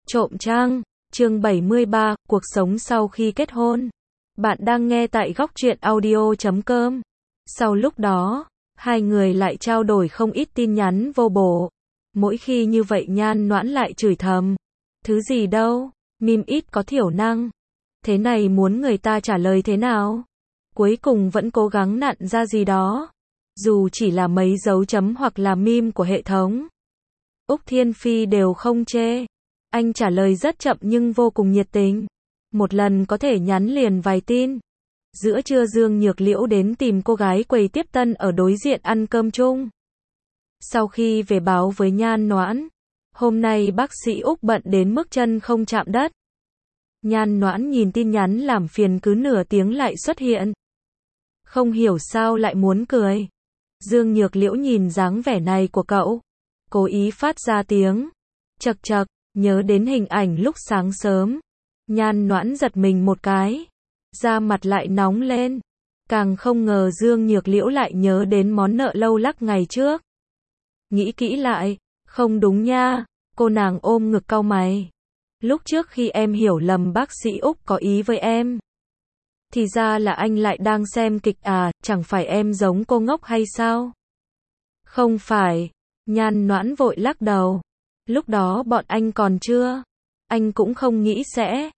Trộm trăng, chương 73, cuộc sống sau khi kết hôn. Bạn đang nghe tại Góc Truyện Audio.com. Sau lúc đó, hai người lại trao đổi không ít tin nhắn vô bổ. Mỗi khi như vậy Nhan Noãn lại chửi thầm. Thứ gì đâu, mim ít có thiểu năng. Thế này muốn người ta trả lời thế nào? Cuối cùng vẫn cố gắng nặn ra gì đó. Dù chỉ là mấy dấu chấm hoặc là meme của hệ thống. Úc Thiên Phi đều không chê. Anh trả lời rất chậm nhưng vô cùng nhiệt tình. Một lần có thể nhắn liền vài tin. Giữa trưa Dương Nhược Liễu đến tìm cô gái quầy tiếp tân ở đối diện ăn cơm chung. Sau khi về báo với Nhan Noãn, hôm nay bác sĩ Úc bận đến mức chân không chạm đất. Nhan Noãn nhìn tin nhắn làm phiền cứ nửa tiếng lại xuất hiện. Không hiểu sao lại muốn cười. Dương Nhược Liễu nhìn dáng vẻ này của cậu, cố ý phát ra tiếng chậc chậc, nhớ đến hình ảnh lúc sáng sớm. Nhan Noãn giật mình một cái, da mặt lại nóng lên. Càng không ngờ Dương Nhược Liễu lại nhớ đến món nợ lâu lắc ngày trước. Nghĩ kỹ lại, không đúng nha, cô nàng ôm ngực cau mày. Lúc trước khi em hiểu lầm bác sĩ Úc có ý với em, thì ra là anh lại đang xem kịch à, chẳng phải em giống cô ngốc hay sao? Không phải, Nhan Noãn vội lắc đầu. Lúc đó bọn anh còn chưa. Anh cũng không nghĩ sẽ.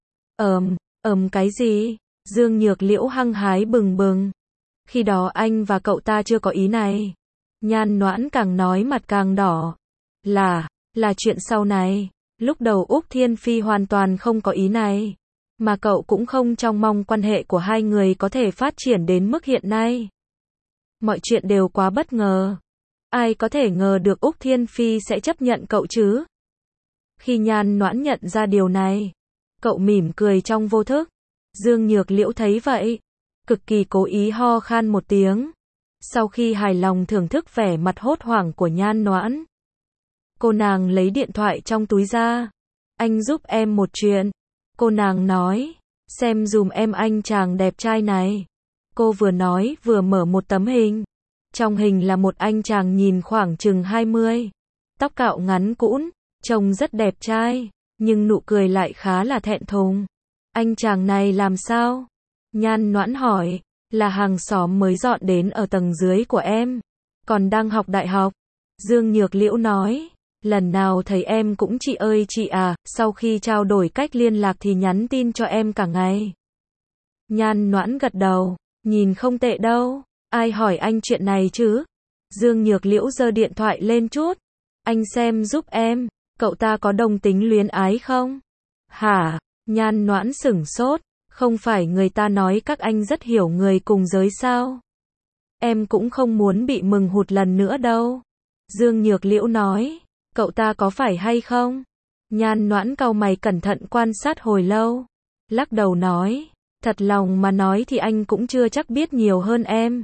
Cái gì? Dương Nhược Liễu hăng hái bừng bừng. Khi đó anh và cậu ta chưa có ý này. Nhan Noãn càng nói mặt càng đỏ. Là chuyện sau này. Lúc đầu Úc Thiên Phi hoàn toàn không có ý này. Mà cậu cũng không trông mong quan hệ của hai người có thể phát triển đến mức hiện nay. Mọi chuyện đều quá bất ngờ. Ai có thể ngờ được Úc Thiên Phi sẽ chấp nhận cậu chứ? Khi Nhan Noãn nhận ra điều này, cậu mỉm cười trong vô thức. Dương Nhược Liễu thấy vậy, cực kỳ cố ý ho khan một tiếng. Sau khi hài lòng thưởng thức vẻ mặt hốt hoảng của Nhan Noãn, cô nàng lấy điện thoại trong túi ra. Anh giúp em một chuyện. Cô nàng nói, xem dùm em anh chàng đẹp trai này. Cô vừa nói vừa mở một tấm hình. Trong hình là một anh chàng nhìn khoảng chừng 20. Tóc cạo ngắn cũn, trông rất đẹp trai, nhưng nụ cười lại khá là thẹn thùng. Anh chàng này làm sao? Nhan Noãn hỏi, là hàng xóm mới dọn đến ở tầng dưới của em, còn đang học đại học. Dương Nhược Liễu nói, lần nào thấy em cũng chị ơi chị à, sau khi trao đổi cách liên lạc thì nhắn tin cho em cả ngày. Nhan Noãn gật đầu, nhìn không tệ đâu. Ai hỏi anh chuyện này chứ? Dương Nhược Liễu giơ điện thoại lên chút. Anh xem giúp em, cậu ta có đồng tính luyến ái không? Hả? Nhan Noãn sửng sốt. Không phải người ta nói các anh rất hiểu người cùng giới sao? Em cũng không muốn bị mừng hụt lần nữa đâu. Dương Nhược Liễu nói, cậu ta có phải hay không? Nhan Noãn cau mày cẩn thận quan sát hồi lâu. Lắc đầu nói, thật lòng mà nói thì anh cũng chưa chắc biết nhiều hơn em.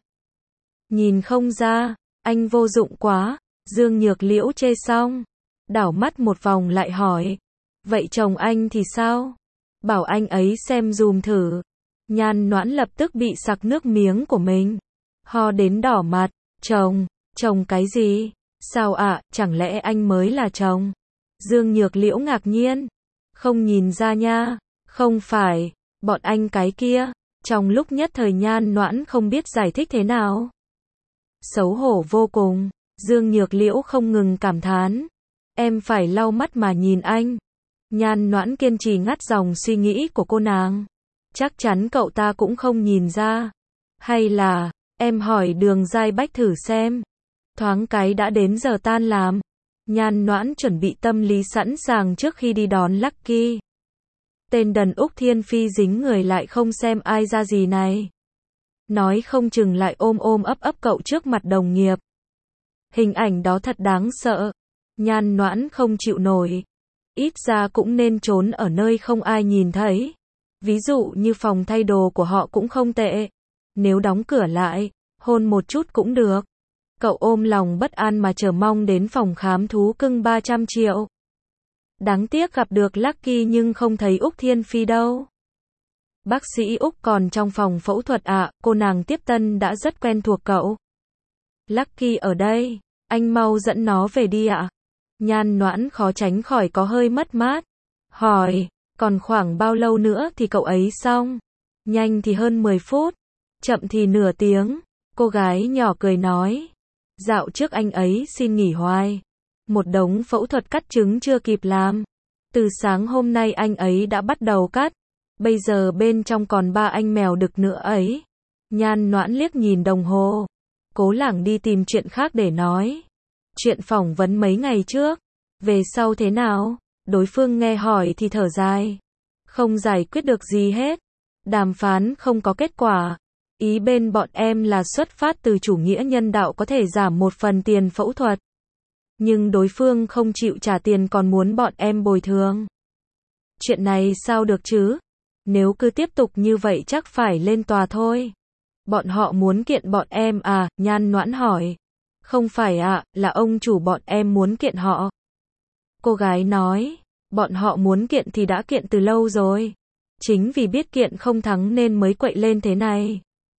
Nhìn không ra, anh vô dụng quá. Dương Nhược Liễu chê xong, đảo mắt một vòng lại hỏi, vậy chồng anh thì sao? Bảo anh ấy xem dùm thử. Nhan Noãn lập tức bị sặc nước miếng của mình, ho đến đỏ mặt. Chồng cái gì? Sao ạ, chẳng lẽ anh mới là chồng? Dương Nhược Liễu ngạc nhiên, không nhìn ra nha. Không phải, bọn anh cái kia. Trong lúc nhất thời Nhan Noãn không biết giải thích thế nào. Xấu hổ vô cùng, Dương Nhược Liễu không ngừng cảm thán. Em phải lau mắt mà nhìn anh. Nhan Noãn kiên trì ngắt dòng suy nghĩ của cô nàng. Chắc chắn cậu ta cũng không nhìn ra. Hay là, em hỏi Đường Giai Bách thử xem. Thoáng cái đã đến giờ tan làm. Nhan Noãn chuẩn bị tâm lý sẵn sàng trước khi đi đón Lucky. Tên đần Úc Thiên Phi dính người lại không xem ai ra gì này. Nói không chừng lại ôm ấp cậu trước mặt đồng nghiệp. Hình ảnh đó thật đáng sợ. Nhan Noãn không chịu nổi. Ít ra cũng nên trốn ở nơi không ai nhìn thấy. Ví dụ như phòng thay đồ của họ cũng không tệ. Nếu đóng cửa lại, hôn một chút cũng được. Cậu ôm lòng bất an mà chờ mong đến phòng khám thú cưng 300 triệu. Đáng tiếc gặp được Lucky nhưng không thấy Úc Thiên Phi đâu. Bác sĩ Úc còn trong phòng phẫu thuật ạ, cô nàng tiếp tân đã rất quen thuộc cậu. Lucky ở đây, anh mau dẫn nó về đi ạ. Nhan Noãn khó tránh khỏi có hơi mất mát. hỏi, còn khoảng bao lâu nữa thì cậu ấy xong? Nhanh thì hơn 10 phút, chậm thì nửa tiếng. Cô gái nhỏ cười nói, dạo trước anh ấy xin nghỉ hoài. Một đống phẫu thuật cắt trứng chưa kịp làm. Từ sáng hôm nay anh ấy đã bắt đầu cắt. Bây giờ bên trong còn 3 anh mèo đực nữa ấy. Nhan Noãn liếc nhìn đồng hồ. Cố lảng đi tìm chuyện khác để nói. Chuyện phỏng vấn mấy ngày trước. Về sau thế nào? Đối phương nghe hỏi thì thở dài. Không giải quyết được gì hết. Đàm phán không có kết quả. Ý bên bọn em là xuất phát từ chủ nghĩa nhân đạo có thể giảm một phần tiền phẫu thuật. Nhưng đối phương không chịu trả tiền còn muốn bọn em bồi thường. Chuyện này sao được chứ? Nếu cứ tiếp tục như vậy chắc phải lên tòa thôi. Bọn họ muốn kiện bọn em à? Nhan Noãn hỏi. Không phải ạ, là ông chủ bọn em muốn kiện họ. Cô gái nói, bọn họ muốn kiện thì đã kiện từ lâu rồi. Chính vì biết kiện không thắng nên mới quậy lên thế này.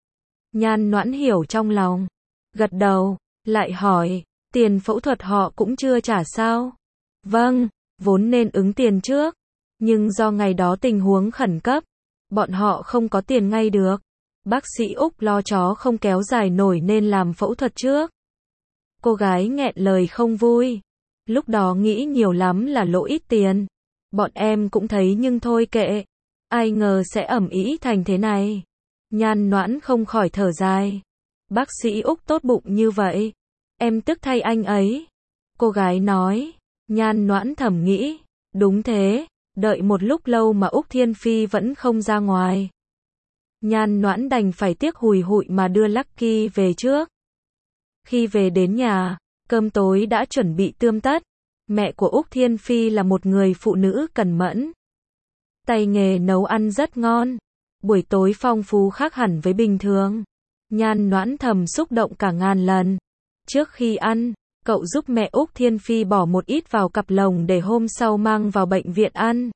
Nhan Noãn hiểu trong lòng. Gật đầu, lại hỏi, tiền phẫu thuật họ cũng chưa trả sao? Vâng, vốn nên ứng tiền trước. Nhưng do ngày đó tình huống khẩn cấp, bọn họ không có tiền ngay được. Bác sĩ Úc lo chó không kéo dài nổi nên làm phẫu thuật trước. Cô gái nghẹn lời không vui. Lúc đó nghĩ nhiều lắm là lỗ ít tiền. Bọn em cũng thấy nhưng thôi kệ. Ai ngờ sẽ ầm ĩ thành thế này. Nhan Noãn không khỏi thở dài. Bác sĩ Úc tốt bụng như vậy. Em tức thay anh ấy. Cô gái nói. Nhan Noãn thầm nghĩ. Đúng thế. Đợi một lúc lâu mà Úc Thiên Phi vẫn không ra ngoài. Nhan Noãn đành phải tiếc hùi hụi mà đưa Lucky về trước. Khi về đến nhà, cơm tối đã chuẩn bị tươm tất. Mẹ của Úc Thiên Phi là một người phụ nữ cẩn mẫn. Tay nghề nấu ăn rất ngon. Buổi tối phong phú khác hẳn với bình thường. Nhan Noãn thầm xúc động cả ngàn lần. Trước khi ăn, cậu giúp mẹ Úc Thiên Phi bỏ một ít vào cặp lồng để hôm sau mang vào bệnh viện ăn.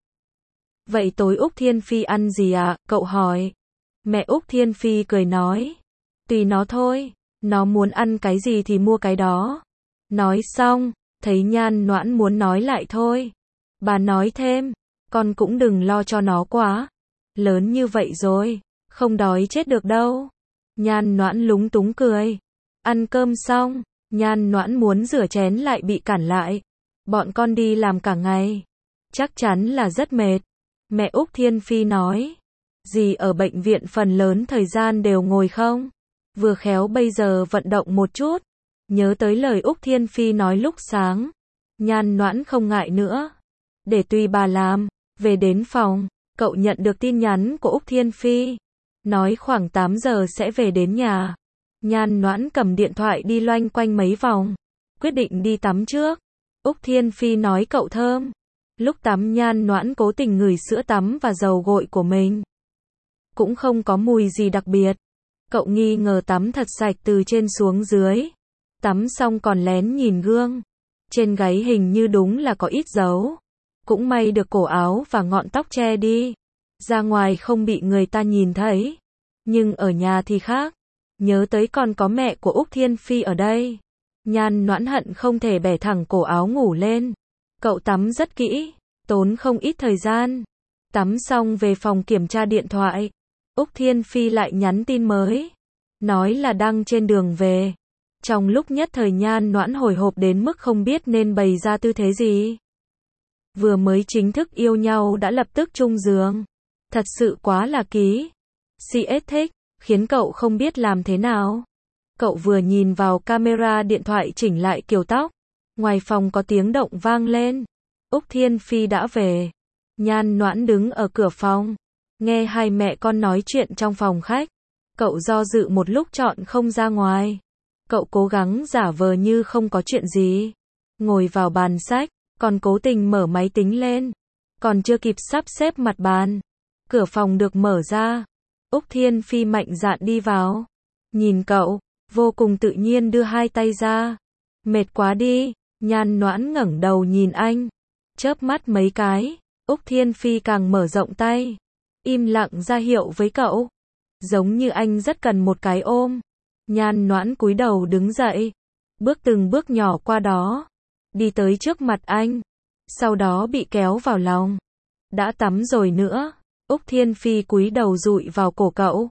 Vậy tối Úc Thiên Phi ăn gì ạ? Cậu hỏi. Mẹ Úc Thiên Phi cười nói. Tùy nó thôi, nó muốn ăn cái gì thì mua cái đó. Nói xong, thấy Nhan Noãn muốn nói lại thôi. Bà nói thêm, con cũng đừng lo cho nó quá. Lớn như vậy rồi, không đói chết được đâu. Nhan Noãn lúng túng cười. Ăn cơm xong, Nhan Noãn muốn rửa chén lại bị cản lại. Bọn con đi làm cả ngày. Chắc chắn là rất mệt. Mẹ Úc Thiên Phi nói. Dì ở bệnh viện phần lớn thời gian đều ngồi không? Vừa khéo bây giờ vận động một chút. Nhớ tới lời Úc Thiên Phi nói lúc sáng. Nhan Noãn không ngại nữa. Để tùy bà làm. Về đến phòng, cậu nhận được tin nhắn của Úc Thiên Phi. Nói khoảng 8 giờ sẽ về đến nhà. Nhan Noãn cầm điện thoại đi loanh quanh mấy vòng. Quyết định đi tắm trước. Úc Thiên Phi nói cậu thơm. Lúc tắm Nhan Noãn cố tình ngửi sữa tắm và dầu gội của mình. Cũng không có mùi gì đặc biệt. Cậu nghi ngờ tắm thật sạch từ trên xuống dưới. Tắm xong còn lén nhìn gương. Trên gáy hình như đúng là có ít dấu. Cũng may được cổ áo và ngọn tóc che đi. Ra ngoài không bị người ta nhìn thấy. Nhưng ở nhà thì khác. Nhớ tới còn có mẹ của Úc Thiên Phi ở đây. Nhan Noãn hận không thể bẻ thẳng cổ áo ngủ lên. Cậu tắm rất kỹ, tốn không ít thời gian. Tắm xong về phòng kiểm tra điện thoại. Úc Thiên Phi lại nhắn tin mới. Nói là đang trên đường về. Trong lúc nhất thời Nhan Noãn hồi hộp đến mức không biết nên bày ra tư thế gì. Vừa mới chính thức yêu nhau đã lập tức chung giường. Thật sự quá là ký. CS thích, khiến cậu không biết làm thế nào. Cậu vừa nhìn vào camera điện thoại chỉnh lại kiểu tóc. Ngoài phòng có tiếng động vang lên. Úc Thiên Phi đã về. Nhan Noãn đứng ở cửa phòng. Nghe hai mẹ con nói chuyện trong phòng khách. Cậu do dự một lúc chọn không ra ngoài. Cậu cố gắng giả vờ như không có chuyện gì. Ngồi vào bàn sách, còn cố tình mở máy tính lên. Còn chưa kịp sắp xếp mặt bàn. Cửa phòng được mở ra. Úc Thiên Phi mạnh dạn đi vào. Nhìn cậu, vô cùng tự nhiên đưa hai tay ra. Mệt quá đi. Nhan Noãn ngẩng đầu nhìn anh. Chớp mắt mấy cái. Úc Thiên Phi càng mở rộng tay. Im lặng ra hiệu với cậu. Giống như anh rất cần một cái ôm. Nhan Noãn cúi đầu đứng dậy. Bước từng bước nhỏ qua đó. Đi tới trước mặt anh. Sau đó bị kéo vào lòng. đã tắm rồi nữa. Úc Thiên Phi cúi đầu dụi vào cổ cậu.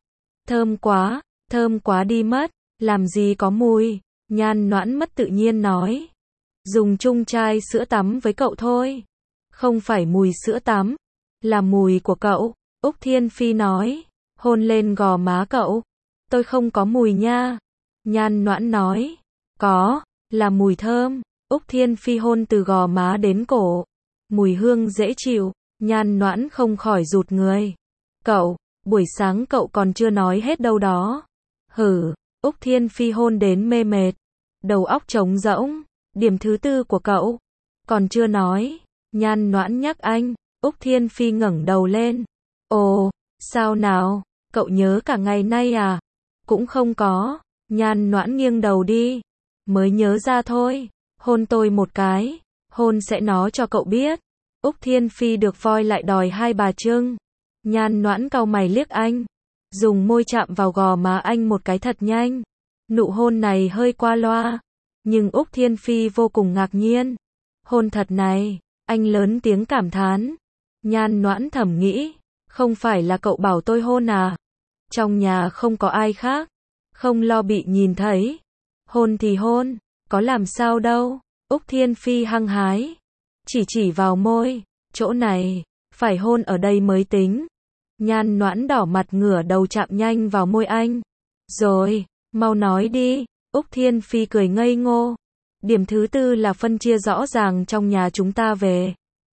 Thơm quá đi mất, làm gì có mùi, Nhan Noãn mất tự nhiên nói. Dùng chung chai sữa tắm với cậu thôi. Không phải mùi sữa tắm, là mùi của cậu, Úc Thiên Phi nói, hôn lên gò má cậu. Tôi không có mùi nha. Nhan Noãn nói, có, là mùi thơm. Úc Thiên Phi hôn từ gò má đến cổ. Mùi hương dễ chịu, Nhan Noãn không khỏi rụt người. Cậu, buổi sáng cậu còn chưa nói hết đâu đó. Hử, Úc Thiên Phi hôn đến mê mệt. Đầu óc trống rỗng. Điểm thứ 4 của cậu. Còn chưa nói. Nhan Noãn nhắc anh. Úc Thiên Phi ngẩng đầu lên. Ồ, sao nào, cậu nhớ cả ngày nay à? Cũng không có. Nhan Noãn nghiêng đầu đi. Mới nhớ ra thôi. Hôn tôi một cái. Hôn sẽ nói cho cậu biết. Úc Thiên Phi được voi lại đòi 2 bà trưng. Nhan Noãn cau mày liếc anh. Dùng môi chạm vào gò má anh một cái thật nhanh. Nụ hôn này hơi qua loa. Nhưng Úc Thiên Phi vô cùng ngạc nhiên. Hôn thật này, anh lớn tiếng cảm thán. Nhan Noãn thầm nghĩ. Không phải là cậu bảo tôi hôn à? Trong nhà không có ai khác. Không lo bị nhìn thấy. Hôn thì hôn, có làm sao đâu. Úc Thiên Phi hăng hái. Chỉ vào môi. Chỗ này, phải hôn ở đây mới tính. Nhan Noãn đỏ mặt ngửa đầu chạm nhanh vào môi anh. Rồi, mau nói đi. Úc Thiên Phi cười ngây ngô. Điểm thứ 4 là phân chia rõ ràng trong nhà chúng ta về.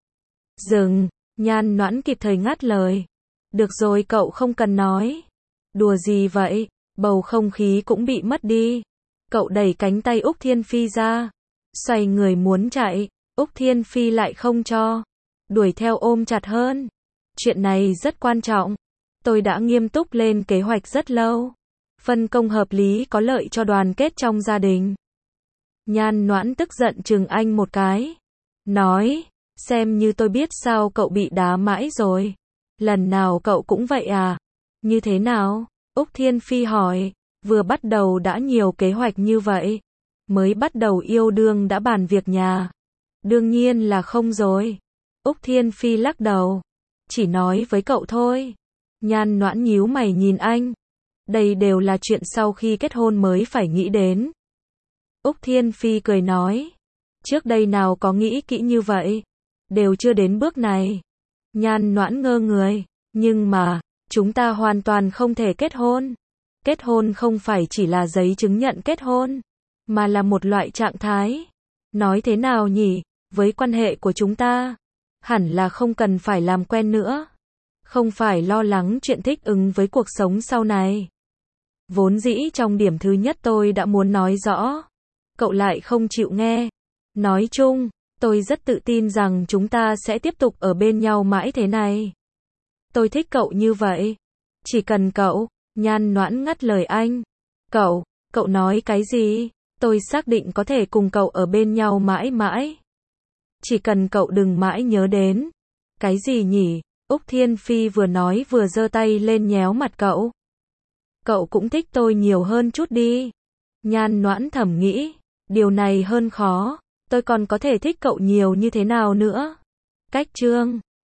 Dừng, Nhan Noãn kịp thời ngắt lời. Được rồi cậu không cần nói. Đùa gì vậy, bầu không khí cũng bị mất đi. Cậu đẩy cánh tay Úc Thiên Phi ra. Xoay người muốn chạy, Úc Thiên Phi lại không cho. Đuổi theo ôm chặt hơn. Chuyện này rất quan trọng. Tôi đã nghiêm túc lên kế hoạch rất lâu. Phân công hợp lý có lợi cho đoàn kết trong gia đình. Nhan Noãn tức giận chừng anh một cái. Nói, xem như tôi biết sao cậu bị đá mãi rồi. Lần nào cậu cũng vậy à? Như thế nào? Úc Thiên Phi hỏi. Vừa bắt đầu đã nhiều kế hoạch như vậy. Mới bắt đầu yêu đương đã bàn việc nhà. Đương nhiên là không rồi. Úc Thiên Phi lắc đầu. Chỉ nói với cậu thôi. Nhan Noãn nhíu mày nhìn anh. Đây đều là chuyện sau khi kết hôn mới phải nghĩ đến. Úc Thiên Phi cười nói. Trước đây nào có nghĩ kỹ như vậy. Đều chưa đến bước này. Nhan Noãn ngơ người. Nhưng mà, chúng ta hoàn toàn không thể kết hôn. Kết hôn không phải chỉ là giấy chứng nhận kết hôn. Mà là một loại trạng thái. Nói thế nào nhỉ, với quan hệ của chúng ta. Hẳn là không cần phải làm quen nữa. Không phải lo lắng chuyện thích ứng với cuộc sống sau này. Vốn dĩ trong điểm thứ nhất tôi đã muốn nói rõ. Cậu lại không chịu nghe. Nói chung, tôi rất tự tin rằng chúng ta sẽ tiếp tục ở bên nhau mãi thế này. Tôi thích cậu như vậy. Chỉ cần cậu. Nhan Noãn ngắt lời anh. Cậu nói cái gì? Tôi xác định có thể cùng cậu ở bên nhau mãi mãi. Chỉ cần cậu đừng mãi nhớ đến. Cái gì nhỉ? Úc Thiên Phi vừa nói vừa giơ tay lên nhéo mặt cậu. Cậu cũng thích tôi nhiều hơn chút đi. Nhan Noãn thầm nghĩ. Điều này hơn khó. Tôi còn có thể thích cậu nhiều như thế nào nữa? Cách chương